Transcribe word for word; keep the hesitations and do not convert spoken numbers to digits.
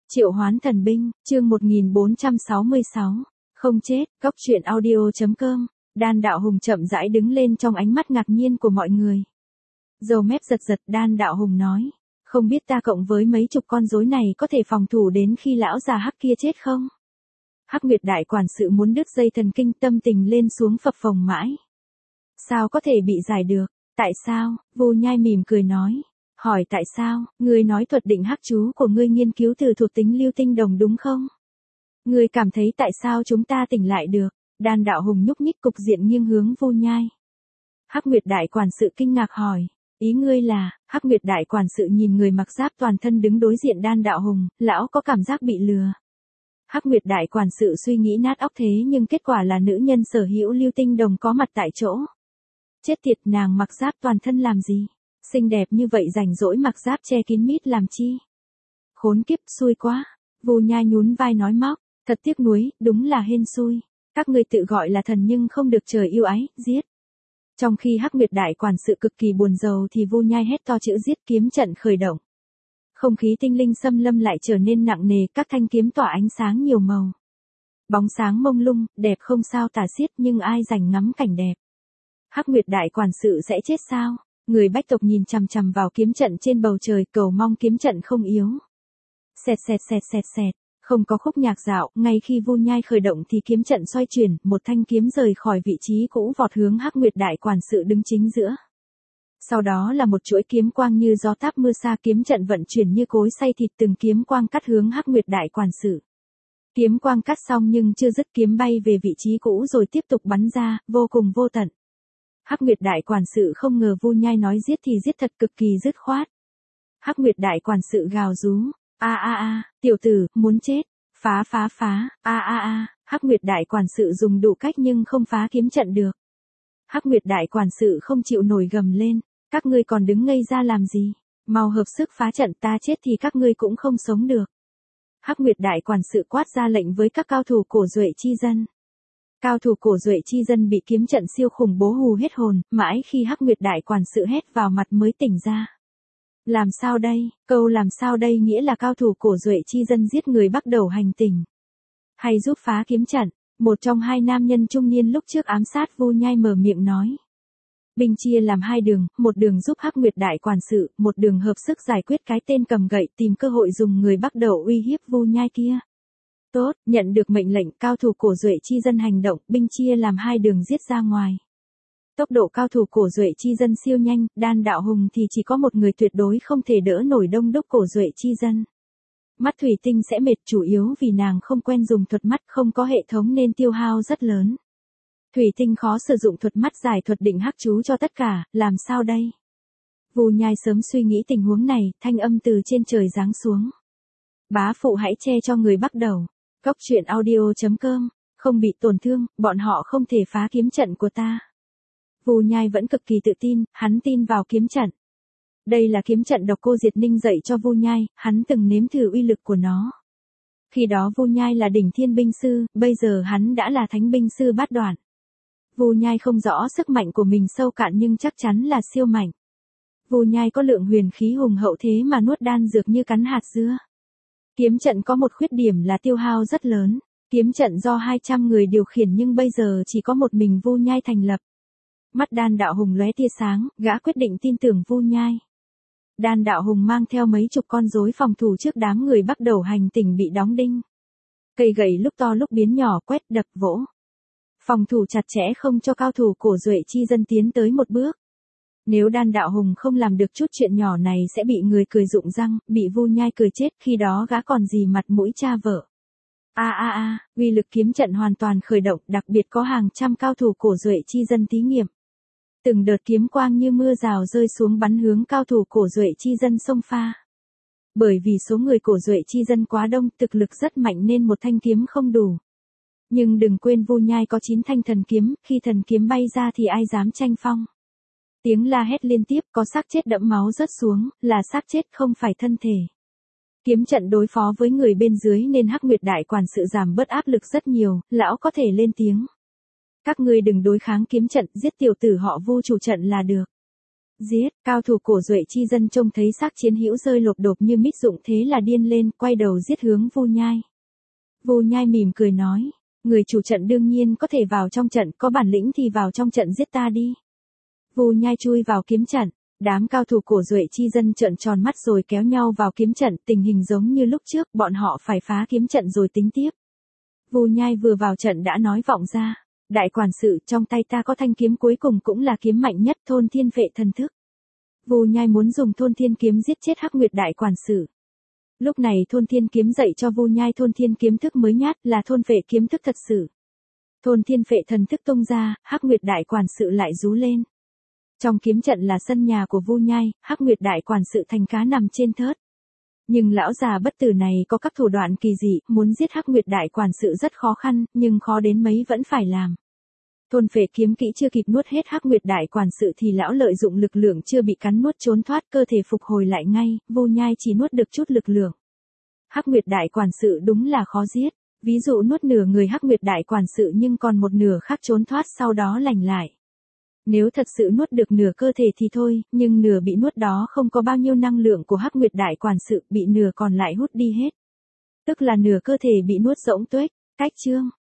Triệu hoán thần binh, chương một nghìn bốn trăm sáu mươi sáu. Không chết, góc truyện audio.com. Đan Đạo Hùng chậm rãi đứng lên trong ánh mắt ngạc nhiên của mọi người. Dầu mép giật giật, Đan Đạo Hùng nói. Không biết ta cộng với mấy chục con rối này có thể phòng thủ đến khi lão già Hắc kia chết không? Hắc Nguyệt đại quản sự muốn đứt dây thần kinh, tâm tình lên xuống phập phồng mãi. Sao có thể bị giải được? Tại sao? Vu Nhai mỉm cười nói. Hỏi tại sao? Ngươi nói thuật định hắc chú của ngươi nghiên cứu từ thuộc tính lưu tinh đồng đúng không? Ngươi cảm thấy tại sao chúng ta tỉnh lại được? Đan Đạo Hùng nhúc nhích cục diện nghiêng hướng Vu Nhai. Hắc Nguyệt đại quản sự kinh ngạc hỏi. Ý ngươi là? Hắc Nguyệt đại quản sự nhìn người mặc giáp toàn thân đứng đối diện Đan Đạo Hùng, lão có cảm giác bị lừa. Hắc Nguyệt đại quản sự suy nghĩ nát óc, thế nhưng kết quả là nữ nhân sở hữu lưu tinh đồng có mặt tại chỗ. Chết tiệt, nàng mặc giáp toàn thân làm gì? Xinh đẹp như vậy rảnh rỗi mặc giáp che kín mít làm chi? Khốn kiếp, xui quá. Vu Nhai nhún vai nói móc, thật tiếc nuối, đúng là hên xui. Các ngươi tự gọi là thần nhưng không được trời yêu ái, giết. Trong khi Hắc Nguyệt đại quản sự cực kỳ buồn rầu thì Vu Nhai hét to chữ giết, kiếm trận khởi động. Không khí tinh linh xâm lâm lại trở nên nặng nề, các thanh kiếm tỏa ánh sáng nhiều màu. Bóng sáng mông lung, đẹp không sao tả xiết, nhưng ai rảnh ngắm cảnh đẹp. Hắc Nguyệt đại quản sự sẽ chết sao? Người bách tộc nhìn chằm chằm vào kiếm trận trên bầu trời, cầu mong kiếm trận không yếu. Xẹt xẹt xẹt xẹt xẹt, không có khúc nhạc dạo, ngay khi Vu Nhai khởi động thì kiếm trận xoay chuyển, một thanh kiếm rời khỏi vị trí cũ vọt hướng Hắc Nguyệt đại quản sự đứng chính giữa. Sau đó là một chuỗi kiếm quang như gió táp mưa xa, kiếm trận vận chuyển như cối xay thịt, từng kiếm quang cắt hướng Hắc Nguyệt đại quản sự. Kiếm quang cắt xong nhưng chưa dứt, kiếm bay về vị trí cũ rồi tiếp tục bắn ra, vô cùng vô tận. Hắc Nguyệt đại quản sự không ngờ Vu Nhai nói giết thì giết thật, cực kỳ dứt khoát. Hắc Nguyệt đại quản sự gào rú, a a a, tiểu tử, muốn chết, phá phá phá, a a a. Hắc Nguyệt đại quản sự dùng đủ cách nhưng không phá kiếm trận được. Hắc Nguyệt đại quản sự không chịu nổi gầm lên, các ngươi còn đứng ngây ra làm gì? Mau hợp sức phá trận, ta chết thì các ngươi cũng không sống được. Hắc Nguyệt đại quản sự quát ra lệnh với các cao thủ cổ duệ chi dân. Cao thủ cổ duệ chi dân bị kiếm trận siêu khủng bố hù hết hồn, mãi khi Hắc Nguyệt đại quản sự hét vào mặt mới tỉnh ra. Làm sao đây? Câu làm sao đây nghĩa là cao thủ cổ duệ chi dân giết người bắt đầu hành tình. Hay giúp phá kiếm trận, một trong hai nam nhân trung niên lúc trước ám sát Vu Nhai mở miệng nói. Binh chia làm hai đường, một đường giúp Hắc Nguyệt đại quản sự, một đường hợp sức giải quyết cái tên cầm gậy, tìm cơ hội dùng người bắt đầu uy hiếp Vu Nhai kia. Tốt, nhận được mệnh lệnh, cao thủ cổ duệ chi dân hành động, binh chia làm hai đường giết ra ngoài. Tốc độ cao thủ cổ duệ chi dân siêu nhanh, Đan Đạo Hùng thì chỉ có một người tuyệt đối không thể đỡ nổi đông đúc cổ duệ chi dân. Mắt thủy tinh sẽ mệt, chủ yếu vì nàng không quen dùng thuật mắt, không có hệ thống nên tiêu hao rất lớn. Thủy tinh khó sử dụng thuật mắt giải thuật định hắc chú cho tất cả, làm sao đây? Vu Nhai sớm suy nghĩ tình huống này, thanh âm từ trên trời giáng xuống. Bá phụ hãy che cho người bắt đầu. Góc truyện audio.com, không bị tổn thương, bọn họ không thể phá kiếm trận của ta. Vu Nhai vẫn cực kỳ tự tin, hắn tin vào kiếm trận. Đây là kiếm trận độc cô Diệt Ninh dạy cho Vu Nhai, hắn từng nếm thử uy lực của nó. Khi đó Vu Nhai là đỉnh thiên binh sư, bây giờ hắn đã là thánh binh sư bát đoạn. Vu Nhai không rõ sức mạnh của mình sâu cạn nhưng chắc chắn là siêu mạnh. Vu Nhai có lượng huyền khí hùng hậu thế mà nuốt đan dược như cắn hạt dưa. Kiếm trận có một khuyết điểm là tiêu hao rất lớn. Kiếm trận do hai trăm người điều khiển nhưng bây giờ chỉ có một mình Vu Nhai thành lập. Mắt Đan Đạo Hùng lóe tia sáng, gã quyết định tin tưởng Vu Nhai. Đan Đạo Hùng mang theo mấy chục con rối phòng thủ trước đám người bắt đầu hành tình bị đóng đinh. Cây gậy lúc to lúc biến nhỏ, quét đập vỗ. Phòng thủ chặt chẽ không cho cao thủ cổ duệ chi dân tiến tới một bước. Nếu Đan Đạo Hùng không làm được chút chuyện nhỏ này sẽ bị người cười rụng răng, bị Vu Nhai cười chết, khi đó gã còn gì mặt mũi cha vợ. A a a, uy lực kiếm trận hoàn toàn khởi động, đặc biệt có hàng trăm cao thủ cổ duệ chi dân thí nghiệm. Từng đợt kiếm quang như mưa rào rơi xuống bắn hướng cao thủ cổ duệ chi dân xông pha. Bởi vì số người cổ duệ chi dân quá đông, thực lực rất mạnh nên một thanh kiếm không đủ. Nhưng đừng quên Vu Nhai có chín thanh thần kiếm, khi thần kiếm bay ra thì ai dám tranh phong. Tiếng la hét liên tiếp, có xác chết đẫm máu rớt xuống, là xác chết không phải thân thể. Kiếm trận đối phó với người bên dưới nên Hắc Nguyệt đại quản sự giảm bớt áp lực rất nhiều, lão có thể lên tiếng. Các ngươi đừng đối kháng kiếm trận, giết tiểu tử họ Vu chủ trận là được. Giết, cao thủ cổ duệ chi dân trông thấy xác chiến hữu rơi lộp đột như mít rụng thế là điên lên, quay đầu giết hướng Vu Nhai. Vu Nhai mỉm cười nói, người chủ trận đương nhiên có thể vào trong trận, có bản lĩnh thì vào trong trận giết ta đi. Vu Nhai chui vào kiếm trận, đám cao thủ cổ duệ chi dân trợn tròn mắt rồi kéo nhau vào kiếm trận, tình hình giống như lúc trước, bọn họ phải phá kiếm trận rồi tính tiếp. Vu Nhai vừa vào trận đã nói vọng ra, đại quản sự, trong tay ta có thanh kiếm cuối cùng cũng là kiếm mạnh nhất, thôn thiên phệ thần thức. Vu Nhai muốn dùng thôn thiên kiếm giết chết Hắc Nguyệt đại quản sự. Lúc này thôn thiên kiếm dạy cho Vu Nhai thôn thiên kiếm thức mới nhát, là thôn phệ kiếm thức thật sự. Thôn thiên phệ thần thức tung ra, Hắc Nguyệt đại quản sự lại rú lên. Trong kiếm trận là sân nhà của Vu Nhai, Hắc Nguyệt đại quản sự thành cá nằm trên thớt. Nhưng lão già bất tử này có các thủ đoạn kỳ dị, muốn giết Hắc Nguyệt đại quản sự rất khó khăn, nhưng khó đến mấy vẫn phải làm. Thôn phệ kiếm kỹ chưa kịp nuốt hết Hắc Nguyệt đại quản sự thì lão lợi dụng lực lượng chưa bị cắn nuốt trốn thoát, cơ thể phục hồi lại ngay, Vu Nhai chỉ nuốt được chút lực lượng. Hắc Nguyệt đại quản sự đúng là khó giết, ví dụ nuốt nửa người Hắc Nguyệt đại quản sự nhưng còn một nửa khác trốn thoát sau đó lành lại. Nếu thật sự nuốt được nửa cơ thể thì thôi, nhưng nửa bị nuốt đó không có bao nhiêu năng lượng của Hắc Nguyệt đại quản sự, bị nửa còn lại hút đi hết. Tức là nửa cơ thể bị nuốt rỗng tuếch. Cách chương